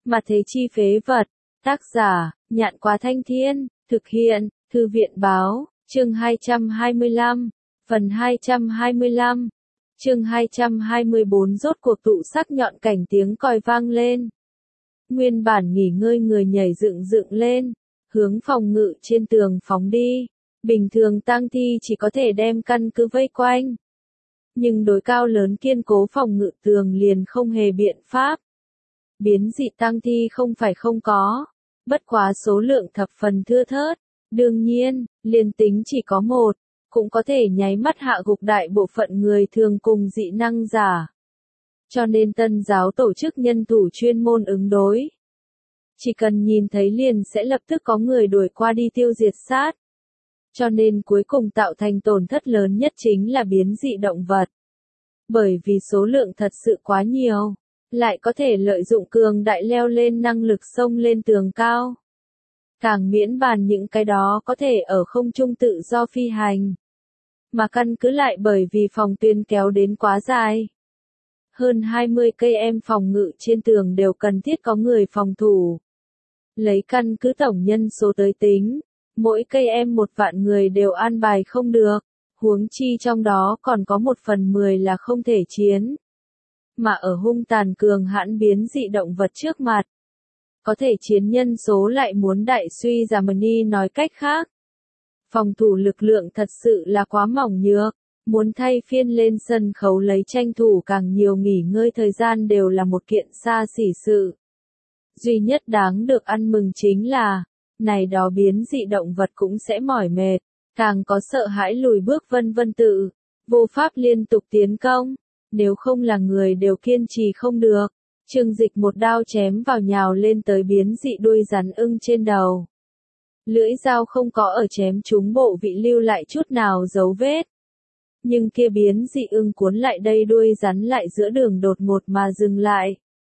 Mà thế chi phế vật. Tác giả, Nhạn Quá Thanh Thiên, thực hiện, Thư viện Báo, chương 225, phần 225, chương 224 rốt cuộc tụ sắc nhọn cảnh tiếng còi vang lên. Nguyên bản nghỉ ngơi người nhảy dựng dựng lên, hướng phòng ngự trên tường phóng đi. Bình thường tang thi chỉ có thể đem căn cứ vây quanh. Nhưng đối cao lớn kiên cố phòng ngự tường liền không hề biện pháp. Biến dị tang thi không phải không có, bất quá số lượng thập phần thưa thớt. Đương nhiên, liền tính chỉ có một, cũng có thể nháy mắt hạ gục đại bộ phận người thường cùng dị năng giả. Cho nên tân giáo tổ chức nhân thủ chuyên môn ứng đối. Chỉ cần nhìn thấy liền sẽ lập tức có người đuổi qua đi tiêu diệt sát. Cho nên cuối cùng tạo thành tổn thất lớn nhất chính là biến dị động vật. Bởi vì số lượng thật sự quá nhiều, lại có thể lợi dụng cường đại leo lên năng lực xông lên tường cao. Càng miễn bàn những cái đó có thể ở không trung tự do phi hành. Mà căn cứ lại bởi vì phòng tuyến kéo đến quá dài. Hơn 20 cây em phòng ngự trên tường đều cần thiết có người phòng thủ. Lấy căn cứ tổng nhân số tới tính, mỗi cây em 1.000.000 người đều an bài không được, huống chi trong đó còn có 1/10 là không thể chiến. Mà ở hung tàn cường hãn biến dị động vật trước mặt, có thể chiến nhân số lại muốn đại suy giảm đi. Nói cách khác, phòng thủ lực lượng thật sự là quá mỏng nhược, muốn thay phiên lên sân khấu lấy tranh thủ càng nhiều nghỉ ngơi thời gian đều là một kiện xa xỉ sự. Duy nhất đáng được ăn mừng chính là, này đó biến dị động vật cũng sẽ mỏi mệt, càng có sợ hãi lùi bước vân vân tự, vô pháp liên tục tiến công, nếu không là người đều kiên trì không được. Trương Dịch một đao chém vào nhào lên tới biến dị đuôi rắn ưng trên đầu. Lưỡi dao không có ở chém trúng bộ vị lưu lại chút nào dấu vết. Nhưng kia biến dị ưng cuốn lại đây đuôi rắn lại giữa đường đột ngột mà dừng lại.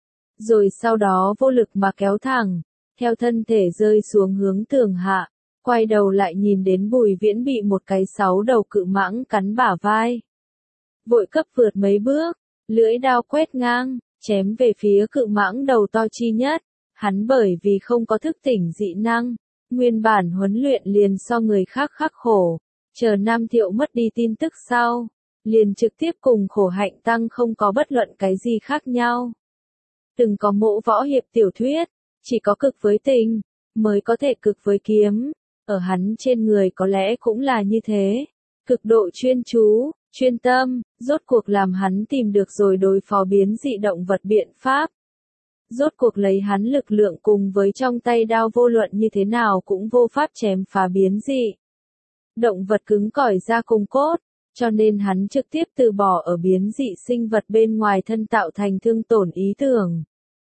Rồi sau đó vô lực mà kéo thẳng, theo thân thể rơi xuống hướng tường hạ, quay đầu lại nhìn đến Bùi Viễn bị một cái 6 đầu cự mãng cắn bả vai. Vội cấp vượt mấy bước, lưỡi đao quét ngang, chém về phía cự mãng đầu to chi nhất. Hắn bởi vì không có thức tỉnh dị năng, nguyên bản huấn luyện liền so người khác khắc khổ, chờ Nam Thiệu mất đi tin tức sau, liền trực tiếp cùng khổ hạnh tăng không có bất luận cái gì khác nhau. Từng có mộ võ hiệp tiểu thuyết, chỉ có cực với tình, mới có thể cực với kiếm, ở hắn trên người có lẽ cũng là như thế. Cực độ chuyên chú, chuyên tâm, rốt cuộc làm hắn tìm được rồi đối phó biến dị động vật biện pháp. Rốt cuộc lấy hắn lực lượng cùng với trong tay đao vô luận như thế nào cũng vô pháp chém phá biến dị động vật cứng cỏi ra cùng cốt, cho nên hắn trực tiếp từ bỏ ở biến dị sinh vật bên ngoài thân tạo thành thương tổn ý tưởng,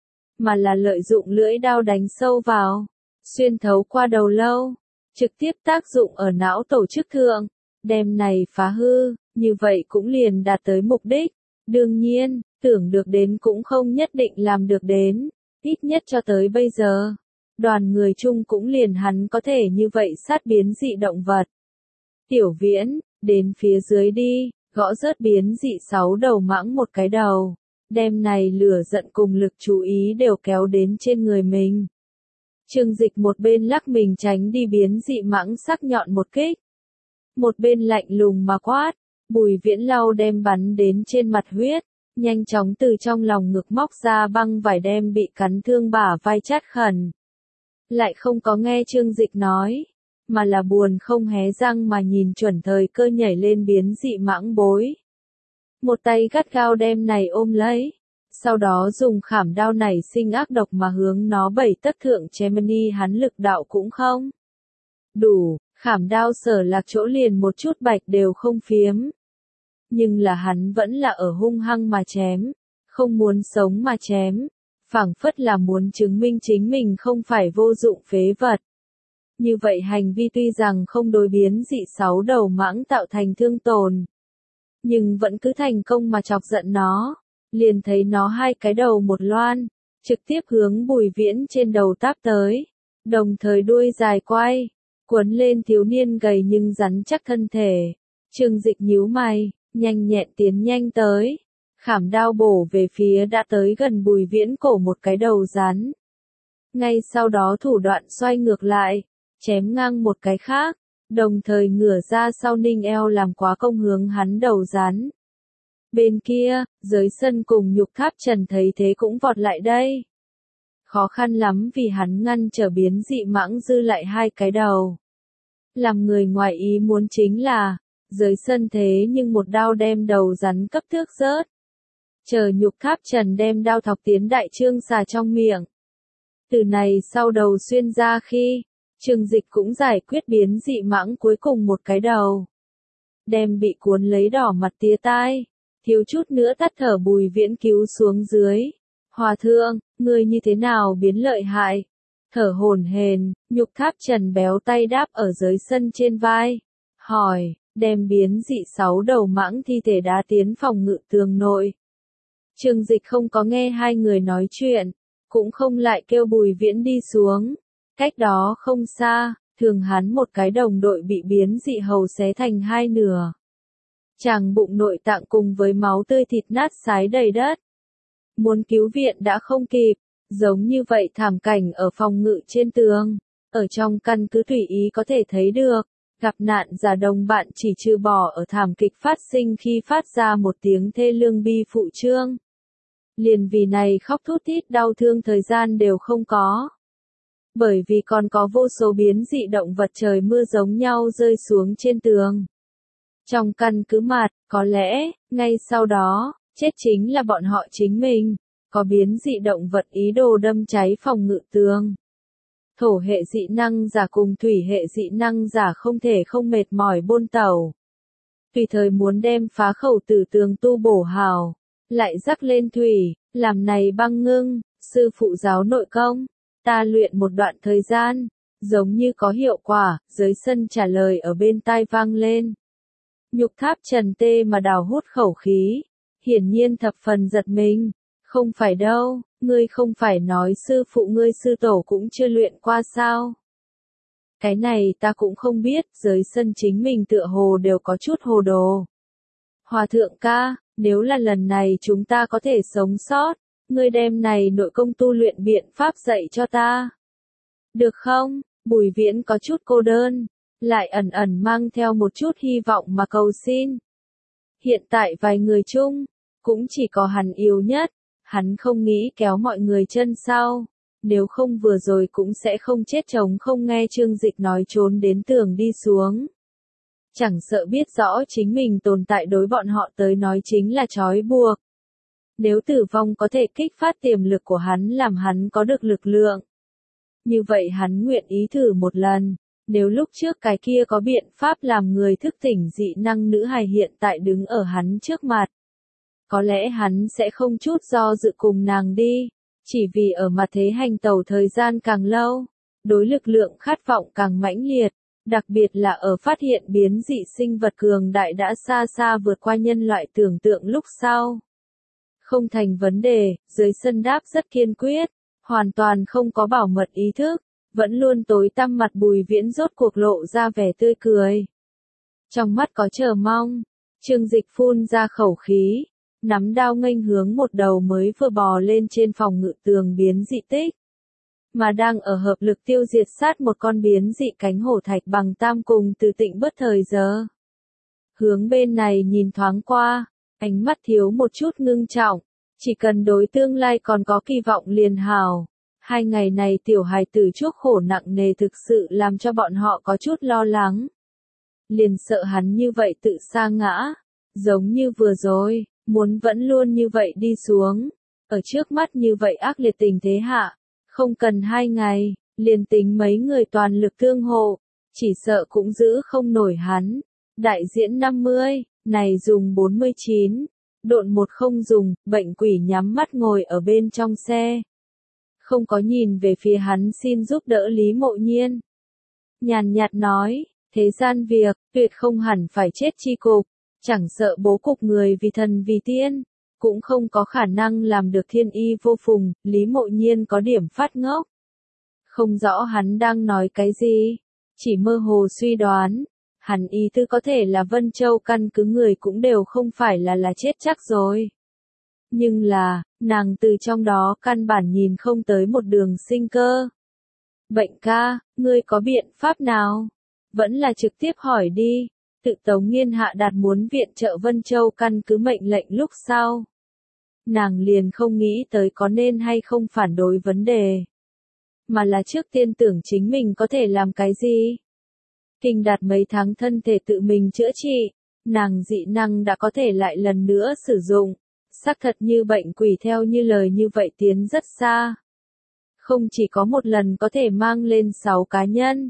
mà là lợi dụng lưỡi đao đánh sâu vào, xuyên thấu qua đầu lâu, trực tiếp tác dụng ở não tổ chức thượng, đem này phá hư, như vậy cũng liền đạt tới mục đích. Đương nhiên, tưởng được đến cũng không nhất định làm được đến, ít nhất cho tới bây giờ, đoàn người chung cũng liền hắn có thể như vậy sát biến dị động vật. Tiểu Viễn, đến phía dưới đi, gõ rớt biến dị 6 đầu mãng một cái đầu, đem này lửa giận cùng lực chú ý đều kéo đến trên người mình. Trương Dịch một bên lắc mình tránh đi biến dị mãng sắc nhọn một kích, một bên lạnh lùng mà quát. Bùi Viễn lau đem bắn đến trên mặt huyết, nhanh chóng từ trong lòng ngực móc ra băng vải đem bị cắn thương bả vai chát khẩn. Lại không có nghe Trương Dịch nói, mà là buồn không hé răng mà nhìn chuẩn thời cơ nhảy lên biến dị mãng bối. Một tay gắt gao đem này ôm lấy, sau đó dùng khảm đao này sinh ác độc mà hướng nó 7 tấc thượng chém đi. Hắn lực đạo cũng không đủ, khảm đao sở lạc chỗ liền một chút bạch đều không phiếm. Nhưng là hắn vẫn là ở hung hăng mà chém, không muốn sống mà chém, phảng phất là muốn chứng minh chính mình không phải vô dụng phế vật. Như vậy hành vi tuy rằng không đối biến dị 6 đầu mãng tạo thành thương tổn, nhưng vẫn cứ thành công mà chọc giận nó, liền thấy nó hai cái đầu một loan, trực tiếp hướng Bùi Viễn trên đầu táp tới, đồng thời đuôi dài quay, cuốn lên thiếu niên gầy nhưng rắn chắc thân thể. Trương Dịch nhíu mày, nhanh nhẹn tiến nhanh tới, khảm đao bổ về phía đã tới gần Bùi Viễn cổ một cái đầu rắn, ngay sau đó thủ đoạn xoay ngược lại, chém ngang một cái khác, đồng thời ngửa ra sau ninh eo làm quá công hướng hắn đầu rắn. Bên kia, Giới Sân cùng Nhục Tháp Trần thấy thế cũng vọt lại đây. Khó khăn lắm vì hắn ngăn trở biến dị mãng dư lại hai cái đầu. Làm người ngoài ý muốn chính là, Giới Sân thế nhưng một đao đem đầu rắn cấp thước rớt. Chờ Nhục Tháp Trần đem đao thọc tiến đại trương xà trong miệng. Từ này sau đầu xuyên ra khi, Trương Dịch cũng giải quyết biến dị mãng cuối cùng một cái đầu. Đem bị cuốn lấy đỏ mặt tía tai, thiếu chút nữa tắt thở Bùi Viễn cứu xuống dưới. Hòa thượng, ngươi như thế nào biến lợi hại? Thở hổn hển, Nhục Tháp Trần béo tay đáp ở Giới Sân trên vai. Hỏi, đem biến dị 6 đầu mãng thi thể đá tiến phòng ngự tường nội. Trương Dịch không có nghe hai người nói chuyện, cũng không lại kêu Bùi Viễn đi xuống. Cách đó không xa, thường hắn một cái đồng đội bị biến dị hầu xé thành hai nửa. Chàng bụng nội tạng cùng với máu tươi thịt nát sái đầy đất. Muốn cứu viện đã không kịp, giống như vậy thảm cảnh ở phòng ngự trên tường, ở trong căn cứ tùy ý có thể thấy được. Gặp nạn giả đồng bạn chỉ trừ bỏ ở thảm kịch phát sinh khi phát ra một tiếng thê lương bi phụ trương. Liền vì này khóc thút thít đau thương thời gian đều không có. Bởi vì còn có vô số biến dị động vật trời mưa giống nhau rơi xuống trên tường. Trong căn cứ mặt, có lẽ, ngay sau đó, chết chính là bọn họ chính mình. Có biến dị động vật ý đồ đâm cháy phòng ngự tường. Thổ hệ dị năng giả cùng thủy hệ dị năng giả không thể không mệt mỏi bôn tẩu. Tùy thời muốn đem phá khẩu tử tường tu bổ hào, lại rắc lên thủy, làm này băng ngưng, sư phụ giáo nội công, ta luyện một đoạn thời gian, giống như có hiệu quả, Giới Sân trả lời ở bên tai vang lên. Nhục Tháp Trần tê mà đào hút khẩu khí, hiển nhiên thập phần giật mình, không phải đâu, ngươi không phải nói sư phụ ngươi sư tổ cũng chưa luyện qua sao? Cái này ta cũng không biết, Giới Sân chính mình tựa hồ đều có chút hồ đồ. Hòa thượng ca, nếu là lần này chúng ta có thể sống sót, ngươi đem này nội công tu luyện biện pháp dạy cho ta. Được không? Bùi Viễn có chút cô đơn, lại ẩn ẩn mang theo một chút hy vọng mà cầu xin. Hiện tại vài người chung, cũng chỉ có hắn yếu nhất, hắn không nghĩ kéo mọi người chân sau, nếu không vừa rồi cũng sẽ không chết trống không nghe Trương Dịch nói trốn đến tường đi xuống. Chẳng sợ biết rõ chính mình tồn tại đối bọn họ tới nói chính là trói buộc. Nếu tử vong có thể kích phát tiềm lực của hắn làm hắn có được lực lượng. Như vậy hắn nguyện ý thử một lần, nếu lúc trước cái kia có biện pháp làm người thức tỉnh dị năng nữ hài hiện tại đứng ở hắn trước mặt. Có lẽ hắn sẽ không chút do dự cùng nàng đi, chỉ vì ở mặt thế hành tẩu thời gian càng lâu, đối lực lượng khát vọng càng mãnh liệt, đặc biệt là ở phát hiện biến dị sinh vật cường đại đã xa xa vượt qua nhân loại tưởng tượng lúc sau. Không thành vấn đề, Giới Sân đáp rất kiên quyết, hoàn toàn không có bảo mật ý thức, vẫn luôn tối tăm mặt Bùi Viễn rốt cuộc lộ ra vẻ tươi cười. Trong mắt có chờ mong, Trương Dịch phun ra khẩu khí, nắm đao nghênh hướng một đầu mới vừa bò lên trên phòng ngự tường biến dị tích. Mà đang ở hợp lực tiêu diệt sát một con biến dị cánh hổ thạch bằng tam cùng từ Tịnh bất thời giờ. Hướng bên này nhìn thoáng qua, ánh mắt thiếu một chút ngưng trọng, chỉ cần đối tương lai còn có kỳ vọng liền hào. 2 ngày này tiểu hài tử chuốc khổ nặng nề thực sự làm cho bọn họ có chút lo lắng. Liền sợ hắn như vậy tự sa ngã, giống như vừa rồi, muốn vẫn luôn như vậy đi xuống. Ở trước mắt như vậy ác liệt tình thế hạ, không cần 2 ngày, liền tính mấy người toàn lực tương hộ, chỉ sợ cũng giữ không nổi hắn. Đại diễn 50, này dùng 49, độn một không dùng, bệnh quỷ nhắm mắt ngồi ở bên trong xe. Không có nhìn về phía hắn xin giúp đỡ Lý Mộ Nhiên. Nhàn nhạt nói, thế gian việc, tuyệt không hẳn phải chết chi cục, chẳng sợ bố cục người vì thần vì tiên, cũng không có khả năng làm được thiên y vô phùng, Lý Mộ Nhiên có điểm phát ngốc. Không rõ hắn đang nói cái gì, chỉ mơ hồ suy đoán, hắn ý tư có thể là Vân Châu căn cứ người cũng đều không phải là chết chắc rồi. Nhưng là, nàng từ trong đó căn bản nhìn không tới một đường sinh cơ. Bệnh ca, ngươi có biện pháp nào? Vẫn là trực tiếp hỏi đi. Tự Tống Nghiên hạ đạt muốn viện trợ Vân Châu căn cứ mệnh lệnh lúc sau. Nàng liền không nghĩ tới có nên hay không phản đối vấn đề. Mà là trước tiên tưởng chính mình có thể làm cái gì. Kinh đạt mấy tháng thân thể tự mình chữa trị, nàng dị năng đã có thể lại lần nữa sử dụng. Xác thật như bệnh quỷ theo như lời như vậy tiến rất xa. Không chỉ có một lần có thể mang lên 6 cá nhân.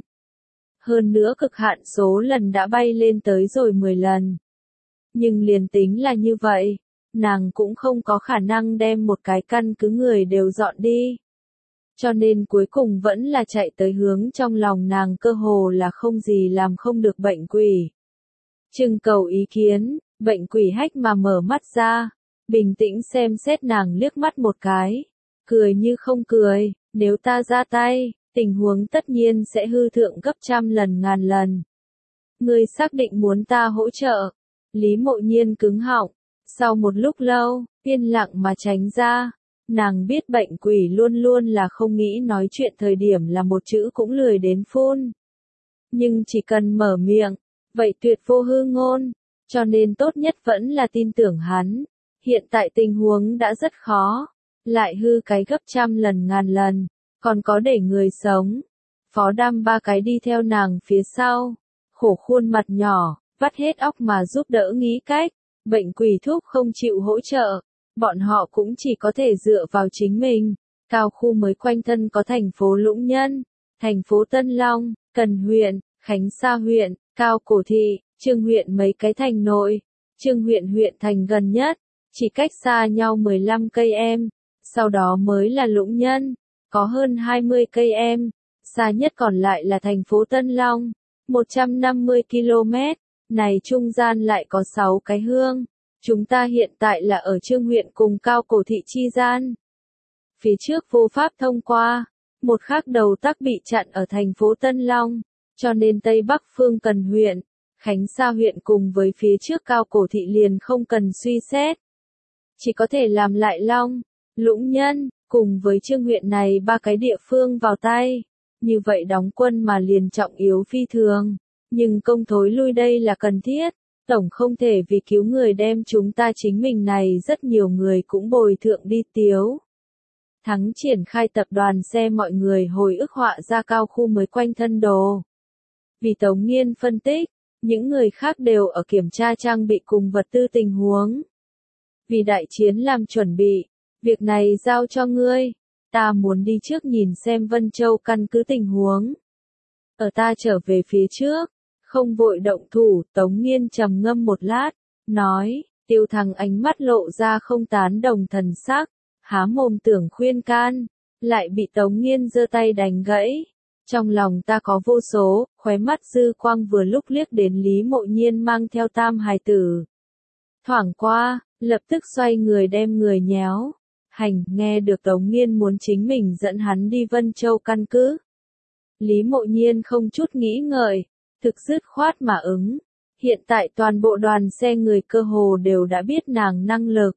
Hơn nữa cực hạn số lần đã bay lên tới rồi 10 lần. Nhưng liền tính là như vậy, nàng cũng không có khả năng đem một cái căn cứ người đều dọn đi. Cho nên cuối cùng vẫn là chạy tới hướng trong lòng nàng cơ hồ là không gì làm không được bệnh quỷ. Trưng cầu ý kiến, bệnh quỷ hách mà mở mắt ra, bình tĩnh xem xét nàng liếc mắt một cái, cười như không cười, nếu ta ra tay, tình huống tất nhiên sẽ hư thượng gấp trăm lần ngàn lần. Ngươi xác định muốn ta hỗ trợ. Lý Mộ Nhiên cứng họng, sau một lúc lâu, yên lặng mà tránh ra. Nàng biết bệnh quỷ luôn luôn là không nghĩ nói chuyện thời điểm là một chữ cũng lười đến phun. Nhưng chỉ cần mở miệng, vậy tuyệt vô hư ngôn, cho nên tốt nhất vẫn là tin tưởng hắn. Hiện tại tình huống đã rất khó, lại hư cái gấp trăm lần ngàn lần, còn có để người sống. Phó Đam ba cái đi theo nàng phía sau, khổ khuôn mặt nhỏ, vắt hết óc mà giúp đỡ nghĩ cách. Bệnh quỷ thuốc không chịu hỗ trợ, bọn họ cũng chỉ có thể dựa vào chính mình. Cao khu mới quanh thân có thành phố Lũng Nhân, thành phố Tân Long, Cần huyện, Khánh Sa huyện, Cao Cổ thị, Trương huyện mấy cái thành nội. Trương huyện huyện thành gần nhất, chỉ cách xa nhau 15 cây em, sau đó mới là Lũng Nhân, có hơn 20 cây em, xa nhất còn lại là thành phố Tân Long, 150 km, này trung gian lại có 6 cái hương. Chúng ta hiện tại là ở Trương huyện cùng Cao Cổ thị chi gian. Phía trước vô pháp thông qua, một khác đầu tắc bị chặn ở thành phố Tân Long, cho nên Tây Bắc phương Cần huyện, Khánh Sa huyện cùng với phía trước Cao Cổ thị liền không cần suy xét. Chỉ có thể làm lại Long, Lũng Nhân, cùng với Trương huyện này ba cái địa phương vào tay. Như vậy đóng quân mà liền trọng yếu phi thường. Nhưng công thối lui đây là cần thiết. Tổng không thể vì cứu người đem chúng ta chính mình này rất nhiều người cũng bồi thượng đi tiếu. Thắng triển khai tập đoàn xe mọi người hồi ức họa ra cao khu mới quanh thân đồ. Vì Tống Nghiên phân tích, những người khác đều ở kiểm tra trang bị cùng vật tư tình huống. Vì đại chiến làm chuẩn bị, việc này giao cho ngươi, ta muốn đi trước nhìn xem Vân Châu căn cứ tình huống. Ở ta trở về phía trước. Không vội động thủ, Tống Nghiên trầm ngâm một lát, nói, Tiêu Thắng ánh mắt lộ ra không tán đồng thần sắc, há mồm tưởng khuyên can, lại bị Tống Nghiên giơ tay đánh gãy. Trong lòng ta có vô số, khóe mắt dư quang vừa lúc liếc đến Lý Mộ Nhiên mang theo tam hài tử. Thoảng qua, lập tức xoay người đem người nhéo. Hành, nghe được Tống Nghiên muốn chính mình dẫn hắn đi Vân Châu căn cứ. Lý Mộ Nhiên không chút nghĩ ngợi. Thực dứt khoát mà ứng. Hiện tại toàn bộ đoàn xe người cơ hồ đều đã biết nàng năng lực.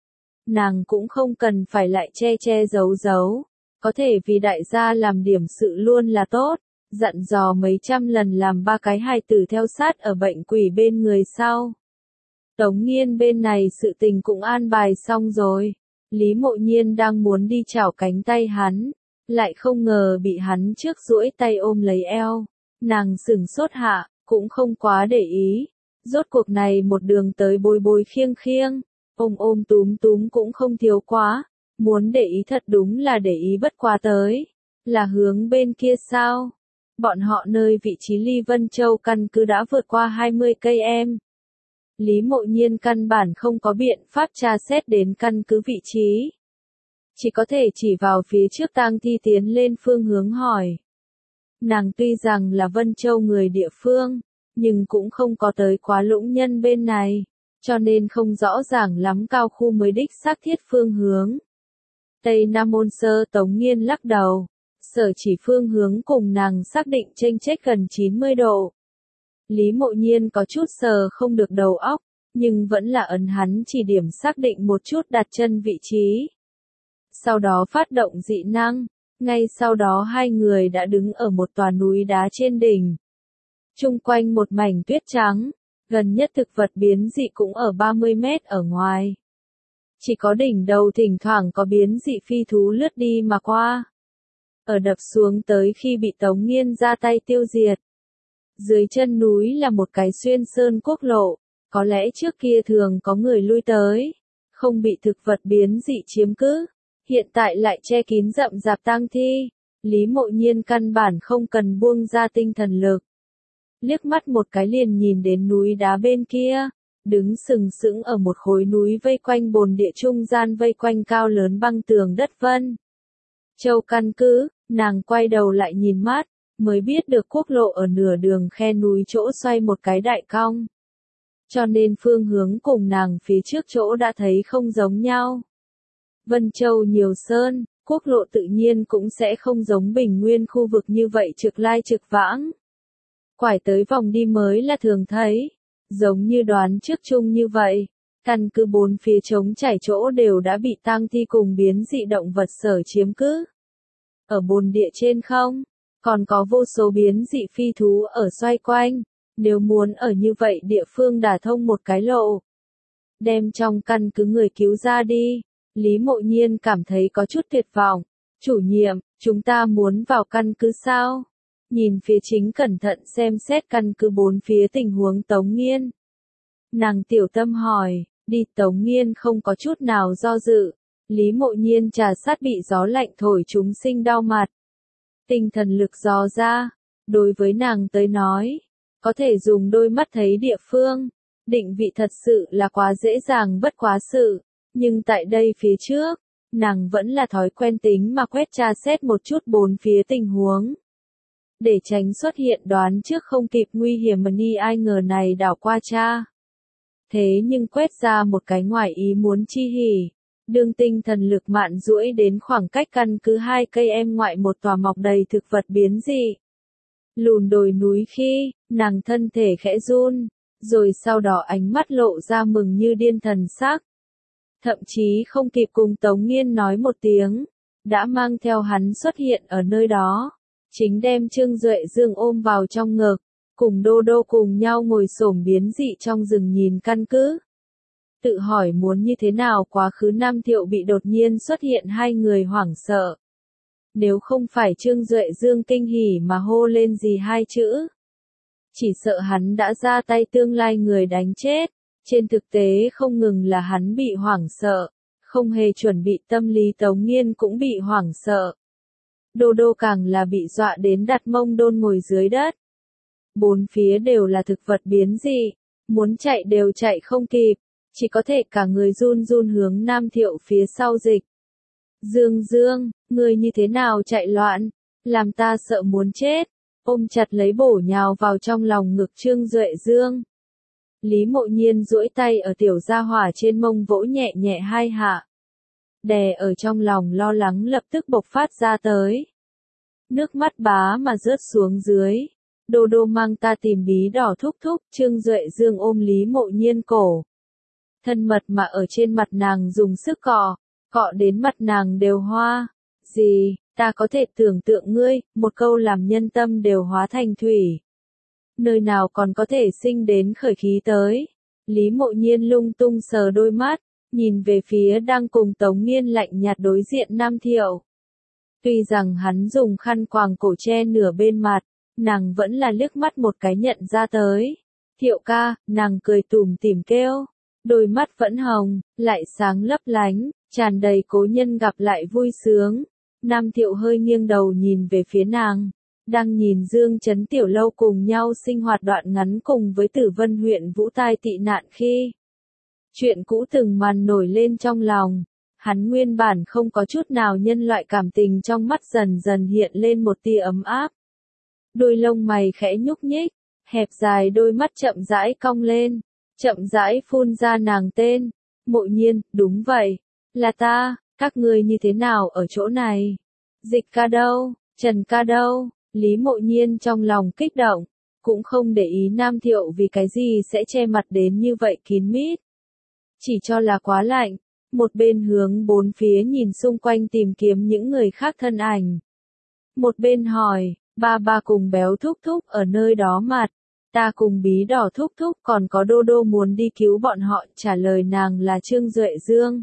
Nàng cũng không cần phải lại che che giấu giấu. Có thể vì đại gia làm điểm sự luôn là tốt. Dặn dò mấy trăm lần làm ba cái hài tử theo sát ở bệnh quỷ bên người sau. Tống Nghiên bên này sự tình cũng an bài xong rồi. Lý Mộ Nhiên đang muốn đi chảo cánh tay hắn. Lại không ngờ bị hắn trước duỗi tay ôm lấy eo. Nàng sửng sốt hạ, cũng không quá để ý. Rốt cuộc này một đường tới bồi bồi khiêng khiêng, ôm túm túm cũng không thiếu quá. Muốn để ý thật đúng là để ý bất quá tới. Là hướng bên kia sao? Bọn họ nơi vị trí ly Vân Châu căn cứ đã vượt qua 20 cây em. Lý Mộ Nhiên căn bản không có biện pháp tra xét đến căn cứ vị trí. Chỉ có thể chỉ vào phía trước tang thi tiến lên phương hướng hỏi. Nàng tuy rằng là Vân Châu người địa phương, nhưng cũng không có tới quá Lũng Nhân bên này, cho nên không rõ ràng lắm cao khu mới đích xác thiết phương hướng. Tây Nam Môn Sơ Tống Nghiên lắc đầu, sở chỉ phương hướng cùng nàng xác định chênh chếch gần 90 độ. Lý Mộ Nhiên có chút sờ không được đầu óc, nhưng vẫn là ấn hắn chỉ điểm xác định một chút đặt chân vị trí. Sau đó phát động dị năng, ngay sau đó hai người đã đứng ở một tòa núi đá trên đỉnh. Chung quanh một mảnh tuyết trắng, gần nhất thực vật biến dị cũng ở 30 mét ở ngoài. Chỉ có đỉnh đầu thỉnh thoảng có biến dị phi thú lướt đi mà qua. Ở đập xuống tới khi bị Tống Nghiên ra tay tiêu diệt. Dưới chân núi là một cái xuyên sơn quốc lộ, có lẽ trước kia thường có người lui tới, không bị thực vật biến dị chiếm cứ, hiện tại lại che kín rậm rạp tang thi. Lý Mộ Nhiên căn bản không cần buông ra tinh thần lực. Liếc mắt một cái liền nhìn đến núi đá bên kia, đứng sừng sững ở một khối núi vây quanh bồn địa trung gian vây quanh cao lớn băng tường đất vân. Châu căn cứ, nàng quay đầu lại nhìn mắt, mới biết được quốc lộ ở nửa đường khe núi chỗ xoay một cái đại cong. Cho nên phương hướng cùng nàng phía trước chỗ đã thấy không giống nhau. Vân Châu nhiều sơn, quốc lộ tự nhiên cũng sẽ không giống Bình Nguyên khu vực như vậy trực lai trực vãng. Quải tới vòng đi mới là thường thấy, giống như đoán trước chung như vậy, căn cứ bốn phía trống trải chỗ đều đã bị tang thi cùng biến dị động vật sở chiếm cứ. Ở bồn địa trên không, còn có vô số biến dị phi thú ở xoay quanh, nếu muốn ở như vậy địa phương đả thông một cái lộ, đem trong căn cứ người cứu ra đi, Lý Mộ Nhiên cảm thấy có chút tuyệt vọng. Chủ nhiệm, chúng ta muốn vào căn cứ sao? Nhìn phía chính cẩn thận xem xét căn cứ bốn phía tình huống Tống Nghiên. Nàng tiểu tâm hỏi, đi. Tống Nghiên không có chút nào do dự. Lý Mộ Nhiên trà sát bị gió lạnh thổi chúng sinh đau mặt. Tinh thần lực dò ra, đối với nàng tới nói, có thể dùng đôi mắt thấy địa phương, định vị thật sự là quá dễ dàng bất quá sự, nhưng tại đây phía trước, nàng vẫn là thói quen tính mà quét tra xét một chút bốn phía tình huống. Để tránh xuất hiện đoán trước không kịp nguy hiểm mà ni ai ngờ này đảo qua cha. Thế nhưng quét ra một cái ngoài ý muốn chi hỉ. Đương tinh thần lực mạn duỗi đến khoảng cách căn cứ 2 cây em ngoại một tòa mọc đầy thực vật biến dị. Lùn đồi núi khi, nàng thân thể khẽ run, rồi sau đó ánh mắt lộ ra mừng như điên thần sắc. Thậm chí không kịp cùng Tống Nghiên nói một tiếng, đã mang theo hắn xuất hiện ở nơi đó. Chính đem Trương Duệ Dương ôm vào trong ngực, cùng Đô Đô cùng nhau ngồi xổm biến dị trong rừng nhìn căn cứ. Tự hỏi muốn như thế nào quá khứ Nam Thiệu bị đột nhiên xuất hiện hai người hoảng sợ. Nếu không phải Trương Duệ Dương kinh hỉ mà hô lên gì hai chữ. Chỉ sợ hắn đã ra tay tương lai người đánh chết. Trên thực tế không ngừng là hắn bị hoảng sợ, không hề chuẩn bị tâm lý Tống Nghiên cũng bị hoảng sợ. Đô Đô càng là bị dọa đến đặt mông đôn ngồi dưới đất. Bốn phía đều là thực vật biến dị, muốn chạy đều chạy không kịp, chỉ có thể cả người run run hướng Nam Thiệu phía sau dịch. Dương Dương, ngươi như thế nào chạy loạn, làm ta sợ muốn chết, ôm chặt lấy bổ nhào vào trong lòng ngực Trương Duệ Dương. Lý Mộ Nhiên duỗi tay ở tiểu gia hỏa trên mông vỗ nhẹ nhẹ hai hạ. Đè ở trong lòng lo lắng lập tức bộc phát ra tới. Nước mắt bá mà rớt xuống dưới. Đô Đô mang ta tìm bí đỏ thúc thúc, Trương Duệ Dương ôm Lý Mộ Nhiên cổ. Thân mật mà ở trên mặt nàng dùng sức cọ, cọ đến mặt nàng đều hoa. Gì, ta có thể tưởng tượng ngươi, một câu làm nhân tâm đều hóa thành thủy. Nơi nào còn có thể sinh đến khởi khí tới. Lý Mộ Nhiên lung tung sờ đôi mắt, nhìn về phía đang cùng Tống Nghiên lạnh nhạt đối diện Nam Thiệu. Tuy rằng hắn dùng khăn quàng cổ che nửa bên mặt, nàng vẫn là liếc mắt một cái nhận ra tới. Thiệu ca, nàng cười tủm tỉm kêu. Đôi mắt vẫn hồng, lại sáng lấp lánh, tràn đầy cố nhân gặp lại vui sướng. Nam Thiệu hơi nghiêng đầu nhìn về phía nàng. Đang nhìn Dương Trấn Tiểu Lâu cùng nhau sinh hoạt đoạn ngắn cùng với Tử Vân huyện Vũ Tai tị nạn khi. Chuyện cũ từng màn nổi lên trong lòng. Hắn nguyên bản không có chút nào nhân loại cảm tình trong mắt dần dần hiện lên một tia ấm áp. Đôi lông mày khẽ nhúc nhích, hẹp dài đôi mắt chậm rãi cong lên, chậm rãi phun ra nàng tên. Mộ Nhiên, đúng vậy, là ta, các ngươi như thế nào ở chỗ này? Dịch ca đâu? Trần ca đâu? Lý Mộ Nhiên trong lòng kích động, cũng không để ý Nam Thiệu vì cái gì sẽ che mặt đến như vậy kín mít. Chỉ cho là quá lạnh, một bên hướng bốn phía nhìn xung quanh tìm kiếm những người khác thân ảnh. Một bên hỏi, ba cùng béo thúc thúc ở nơi đó mặt, ta cùng bí đỏ thúc thúc còn có đô đô muốn đi cứu bọn họ, trả lời nàng là Trương Duệ Dương.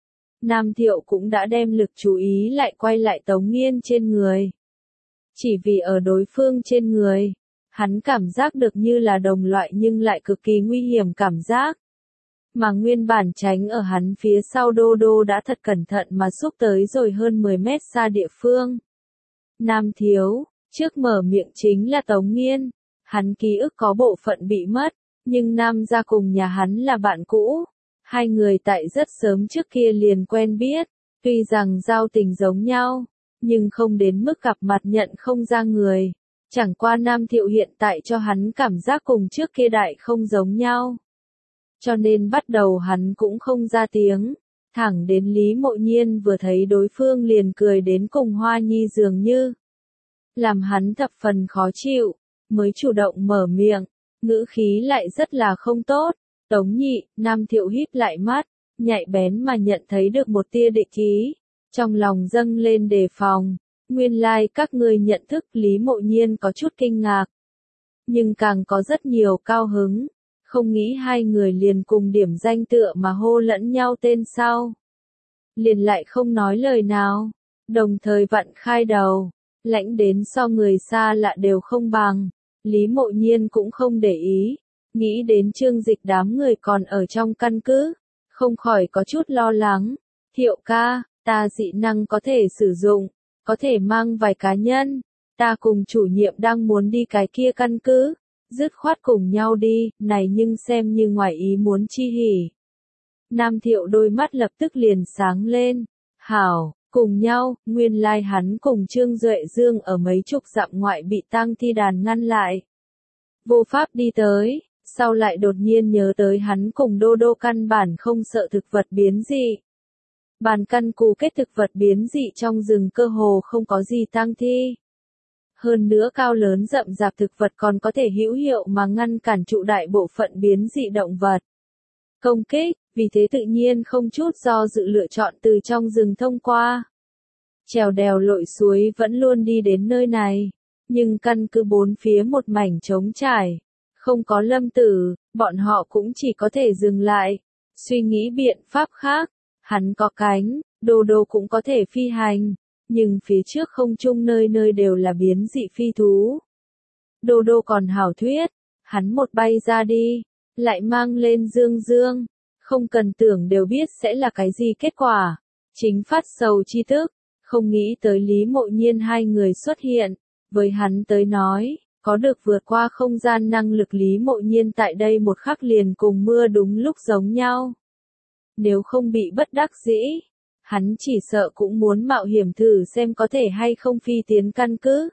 Nam Thiệu cũng đã đem lực chú ý lại quay lại Tống Nghiên trên người. Chỉ vì ở đối phương trên người, hắn cảm giác được như là đồng loại nhưng lại cực kỳ nguy hiểm cảm giác. Mà nguyên bản tránh ở hắn phía sau đô đô đã thật cẩn thận mà xúc tới rồi hơn 10 mét xa địa phương. Nam Thiếu, trước mở miệng chính là Tống Nghiên, hắn ký ức có bộ phận bị mất, nhưng Nam gia cùng nhà hắn là bạn cũ. Hai người tại rất sớm trước kia liền quen biết, tuy rằng giao tình giống nhau, nhưng không đến mức gặp mặt nhận không ra người. Chẳng qua Nam Thiệu hiện tại cho hắn cảm giác cùng trước kia đại không giống nhau. Cho nên bắt đầu hắn cũng không ra tiếng, thẳng đến Lý Mộ Nhiên vừa thấy đối phương liền cười đến cùng Hoa Nhi dường như. Làm hắn thập phần khó chịu, mới chủ động mở miệng, ngữ khí lại rất là không tốt. Tống Nhị, Nam Thiệu híp lại mắt, nhạy bén mà nhận thấy được một tia địch ý, trong lòng dâng lên đề phòng. Nguyên lai các ngươi nhận thức. Lý Mộ Nhiên có chút kinh ngạc, nhưng càng có rất nhiều cao hứng, không nghĩ hai người liền cùng điểm danh tựa mà hô lẫn nhau tên sau. Liền lại không nói lời nào, đồng thời vặn khai đầu, lãnh đến so người xa lạ đều không bằng. Lý Mộ Nhiên cũng không để ý, nghĩ đến Trương Dịch đám người còn ở trong căn cứ, không khỏi có chút lo lắng. Thiệu ca, ta dị năng có thể sử dụng, có thể mang vài cá nhân, ta cùng chủ nhiệm đang muốn đi cái kia căn cứ, dứt khoát cùng nhau đi, này nhưng xem như ngoài ý muốn chi hỉ. Nam Thiệu đôi mắt lập tức liền sáng lên, hảo, cùng nhau. Nguyên lai hắn cùng Trương Duệ Dương ở mấy chục dặm ngoại bị tang thi đàn ngăn lại. Vô pháp đi tới, sau lại đột nhiên nhớ tới hắn cùng Đô Đô căn bản không sợ thực vật biến dị. Bàn căn cù kết thực vật biến dị trong rừng cơ hồ không có gì tang thi. Hơn nữa cao lớn rậm rạp thực vật còn có thể hữu hiệu mà ngăn cản trụ đại bộ phận biến dị động vật công kích, vì thế tự nhiên không chút do dự lựa chọn từ trong rừng thông qua. Trèo đèo lội suối vẫn luôn đi đến nơi này, nhưng căn cứ bốn phía một mảnh trống trải, không có lâm tử, bọn họ cũng chỉ có thể dừng lại, suy nghĩ biện pháp khác. Hắn có cánh, Đô Đô cũng có thể phi hành, nhưng phía trước không trung nơi nơi đều là biến dị phi thú. Đô Đô còn hảo thuyết, hắn một bay ra đi, lại mang lên Dương Dương, không cần tưởng đều biết sẽ là cái gì kết quả. Chính phát sầu chi tức, không nghĩ tới Lý Mộ Nhiên hai người xuất hiện, với hắn tới nói, có được vượt qua không gian năng lực Lý Mộ Nhiên tại đây một khắc liền cùng mưa đúng lúc giống nhau. Nếu không bị bất đắc dĩ, hắn chỉ sợ cũng muốn mạo hiểm thử xem có thể hay không phi tiến căn cứ.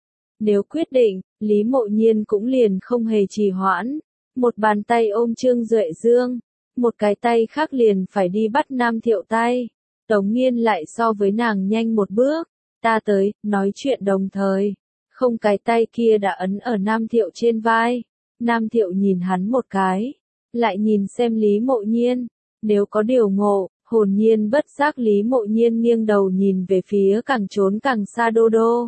Nếu quyết định, Lý Mộ Nhiên cũng liền không hề trì hoãn, một bàn tay ôm Trương Duệ Dương, một cái tay khác liền phải đi bắt Nam Thiệu tay. Tống Nghiên lại so với nàng nhanh một bước, ta tới, nói chuyện đồng thời, không cái tay kia đã ấn ở Nam Thiệu trên vai. Nam Thiệu nhìn hắn một cái, lại nhìn xem Lý Mộ Nhiên. Nếu có điều ngộ, hồn nhiên bất giác Lý Mộ Nhiên nghiêng đầu nhìn về phía càng trốn càng xa Đô Đô.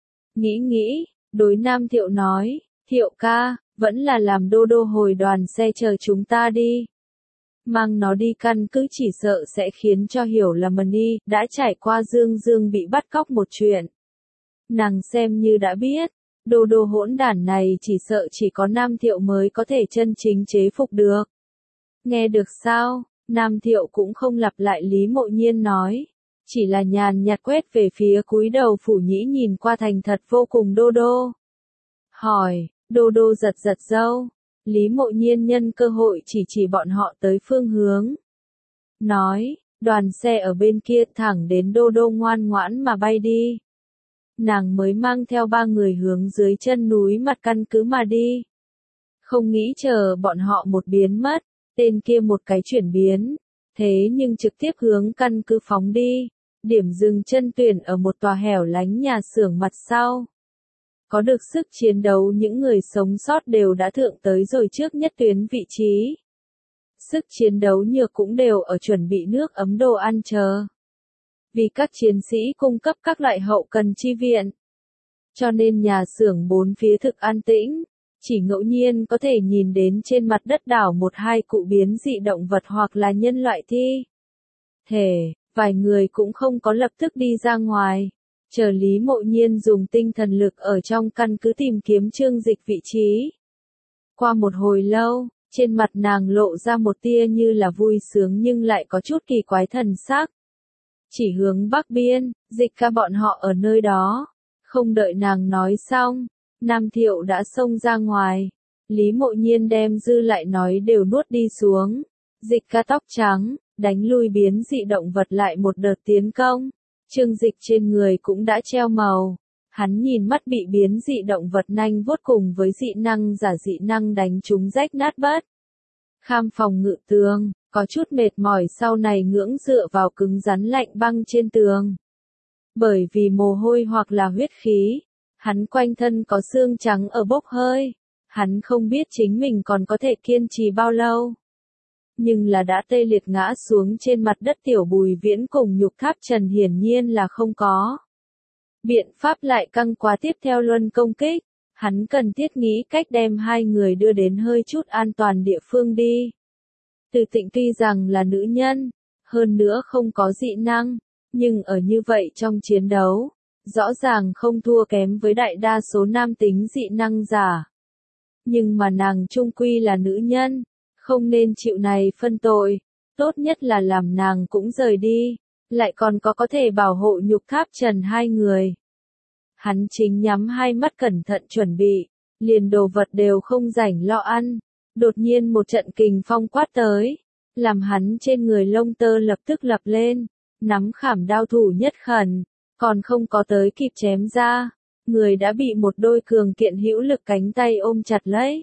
Nghĩ, đối Nam Thiệu nói, Thiệu ca, vẫn là làm Đô Đô hồi đoàn xe chờ chúng ta đi. Mang nó đi căn cứ chỉ sợ sẽ khiến cho hiểu là Mani đã trải qua Dương Dương bị bắt cóc một chuyện. Nàng xem như đã biết, Đô Đô hỗn đản này chỉ sợ chỉ có Nam Thiệu mới có thể chân chính chế phục được. Nghe được sao? Nam Thiệu cũng không lặp lại Lý Mộ Nhiên nói, chỉ là nhàn nhạt quét về phía cúi đầu Phủ Nhĩ nhìn qua thành thật vô cùng Đô Đô. Hỏi, Đô Đô giật giật râu, Lý Mộ Nhiên nhân cơ hội chỉ bọn họ tới phương hướng. Nói, đoàn xe ở bên kia thẳng đến Đô Đô ngoan ngoãn mà bay đi. Nàng mới mang theo ba người hướng dưới chân núi mặt căn cứ mà đi. Không nghĩ chờ bọn họ một biến mất. Tên kia một cái chuyển biến, thế nhưng trực tiếp hướng căn cứ phóng đi, điểm dừng chân tuyển ở một tòa hẻo lánh nhà xưởng mặt sau. Có được sức chiến đấu những người sống sót đều đã thượng tới rồi trước nhất tuyến vị trí. Sức chiến đấu nhược cũng đều ở chuẩn bị nước ấm đồ ăn chờ. Vì các chiến sĩ cung cấp các loại hậu cần chi viện. Cho nên nhà xưởng bốn phía thực an tĩnh, chỉ ngẫu nhiên có thể nhìn đến trên mặt đất đảo một hai cụ biến dị động vật hoặc là nhân loại thi thể, vài người cũng không có lập tức đi ra ngoài. Chờ Lý Mộ Nhiên dùng tinh thần lực ở trong căn cứ tìm kiếm Trương Dịch vị trí. Qua một hồi lâu, trên mặt nàng lộ ra một tia như là vui sướng nhưng lại có chút kỳ quái thần sắc. Chỉ hướng Bắc Biên, Dịch ca bọn họ ở nơi đó. Không đợi nàng nói xong, Nam Thiệu đã xông ra ngoài. Lý Mộ Nhiên đem dư lại nói đều nuốt đi xuống. Dịch ca tóc trắng, đánh lui biến dị động vật lại một đợt tiến công. Trương Dịch trên người cũng đã treo màu. Hắn nhìn mắt bị biến dị động vật nanh vuốt cùng với dị năng giả dị năng đánh chúng rách nát bớt. Kham phòng ngự tường, có chút mệt mỏi sau này ngưỡng dựa vào cứng rắn lạnh băng trên tường. Bởi vì mồ hôi hoặc là huyết khí, hắn quanh thân có xương trắng ở bốc hơi. Hắn không biết chính mình còn có thể kiên trì bao lâu. Nhưng là đã tê liệt ngã xuống trên mặt đất Tiểu Bùi Viễn cùng Nhục Tháp Trần hiển nhiên là không có. Biện pháp lại căng quá tiếp theo luân công kích, hắn cần thiết nghĩ cách đem hai người đưa đến hơi chút an toàn địa phương đi. Từ Tịnh tuy rằng là nữ nhân, hơn nữa không có dị năng, nhưng ở như vậy trong chiến đấu, rõ ràng không thua kém với đại đa số nam tính dị năng giả. Nhưng mà nàng chung quy là nữ nhân, không nên chịu này phân tội, tốt nhất là làm nàng cũng rời đi, lại còn có thể bảo hộ Nhục Tháp Trần hai người. Hắn chính nhắm hai mắt cẩn thận chuẩn bị, liền đồ vật đều không rảnh lo ăn, đột nhiên một trận kình phong quát tới, làm hắn trên người lông tơ lập tức lập lên, nắm khảm đao thủ nhất khẩn, còn không có tới kịp chém ra, người đã bị một đôi cường kiện hữu lực cánh tay ôm chặt lấy.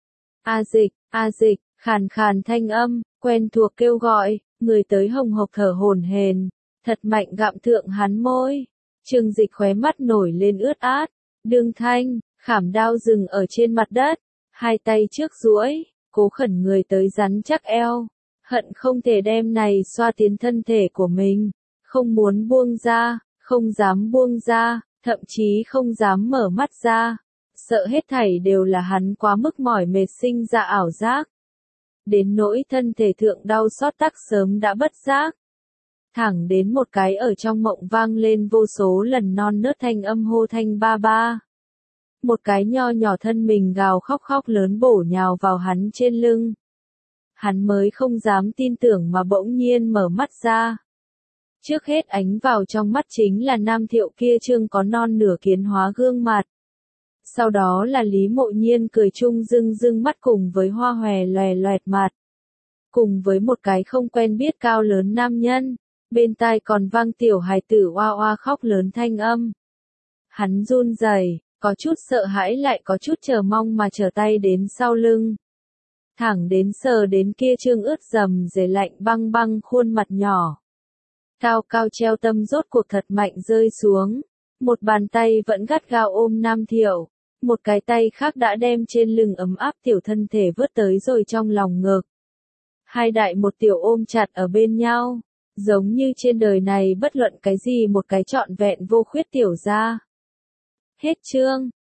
A Dịch, khàn khàn thanh âm, quen thuộc kêu gọi, người tới hồng hộc thở hổn hển, thật mạnh gặm thượng hắn môi. Trương Dịch khóe mắt nổi lên ướt át, đương thanh, khảm đao dừng ở trên mặt đất, hai tay trước duỗi, cố khẩn người tới rắn chắc eo, hận không thể đem này xoa tiến thân thể của mình, không muốn buông ra, không dám buông ra, thậm chí không dám mở mắt ra, sợ hết thảy đều là hắn quá mức mỏi mệt sinh ra ảo giác. Đến nỗi thân thể thượng đau xót tắc sớm đã bất giác. Thẳng đến một cái ở trong mộng vang lên vô số lần non nớt thanh âm hô thanh ba ba. Một cái nho nhỏ thân mình gào khóc khóc lớn bổ nhào vào hắn trên lưng. Hắn mới không dám tin tưởng mà bỗng nhiên mở mắt ra. Trước hết ánh vào trong mắt chính là Nam Thiệu kia trương có non nửa kiến hóa gương mặt. Sau đó là Lý Mộ Nhiên cười chung rưng rưng mắt cùng với hoa hòe lòe loẹt mặt. Cùng với một cái không quen biết cao lớn nam nhân, bên tai còn vang tiểu hài tử oa oa khóc lớn thanh âm. Hắn run rẩy, có chút sợ hãi lại có chút chờ mong mà trở tay đến sau lưng. Thẳng đến sờ đến kia trương ướt dầm dề lạnh băng băng khuôn mặt nhỏ. Cao cao treo tâm rốt cuộc thật mạnh rơi xuống. Một bàn tay vẫn gắt gao ôm Nam Thiệu. Một cái tay khác đã đem trên lưng ấm áp tiểu thân thể vớt tới rồi trong lòng ngực. Hai đại một tiểu ôm chặt ở bên nhau. Giống như trên đời này bất luận cái gì một cái trọn vẹn vô khuyết tiểu ra. Hết chương.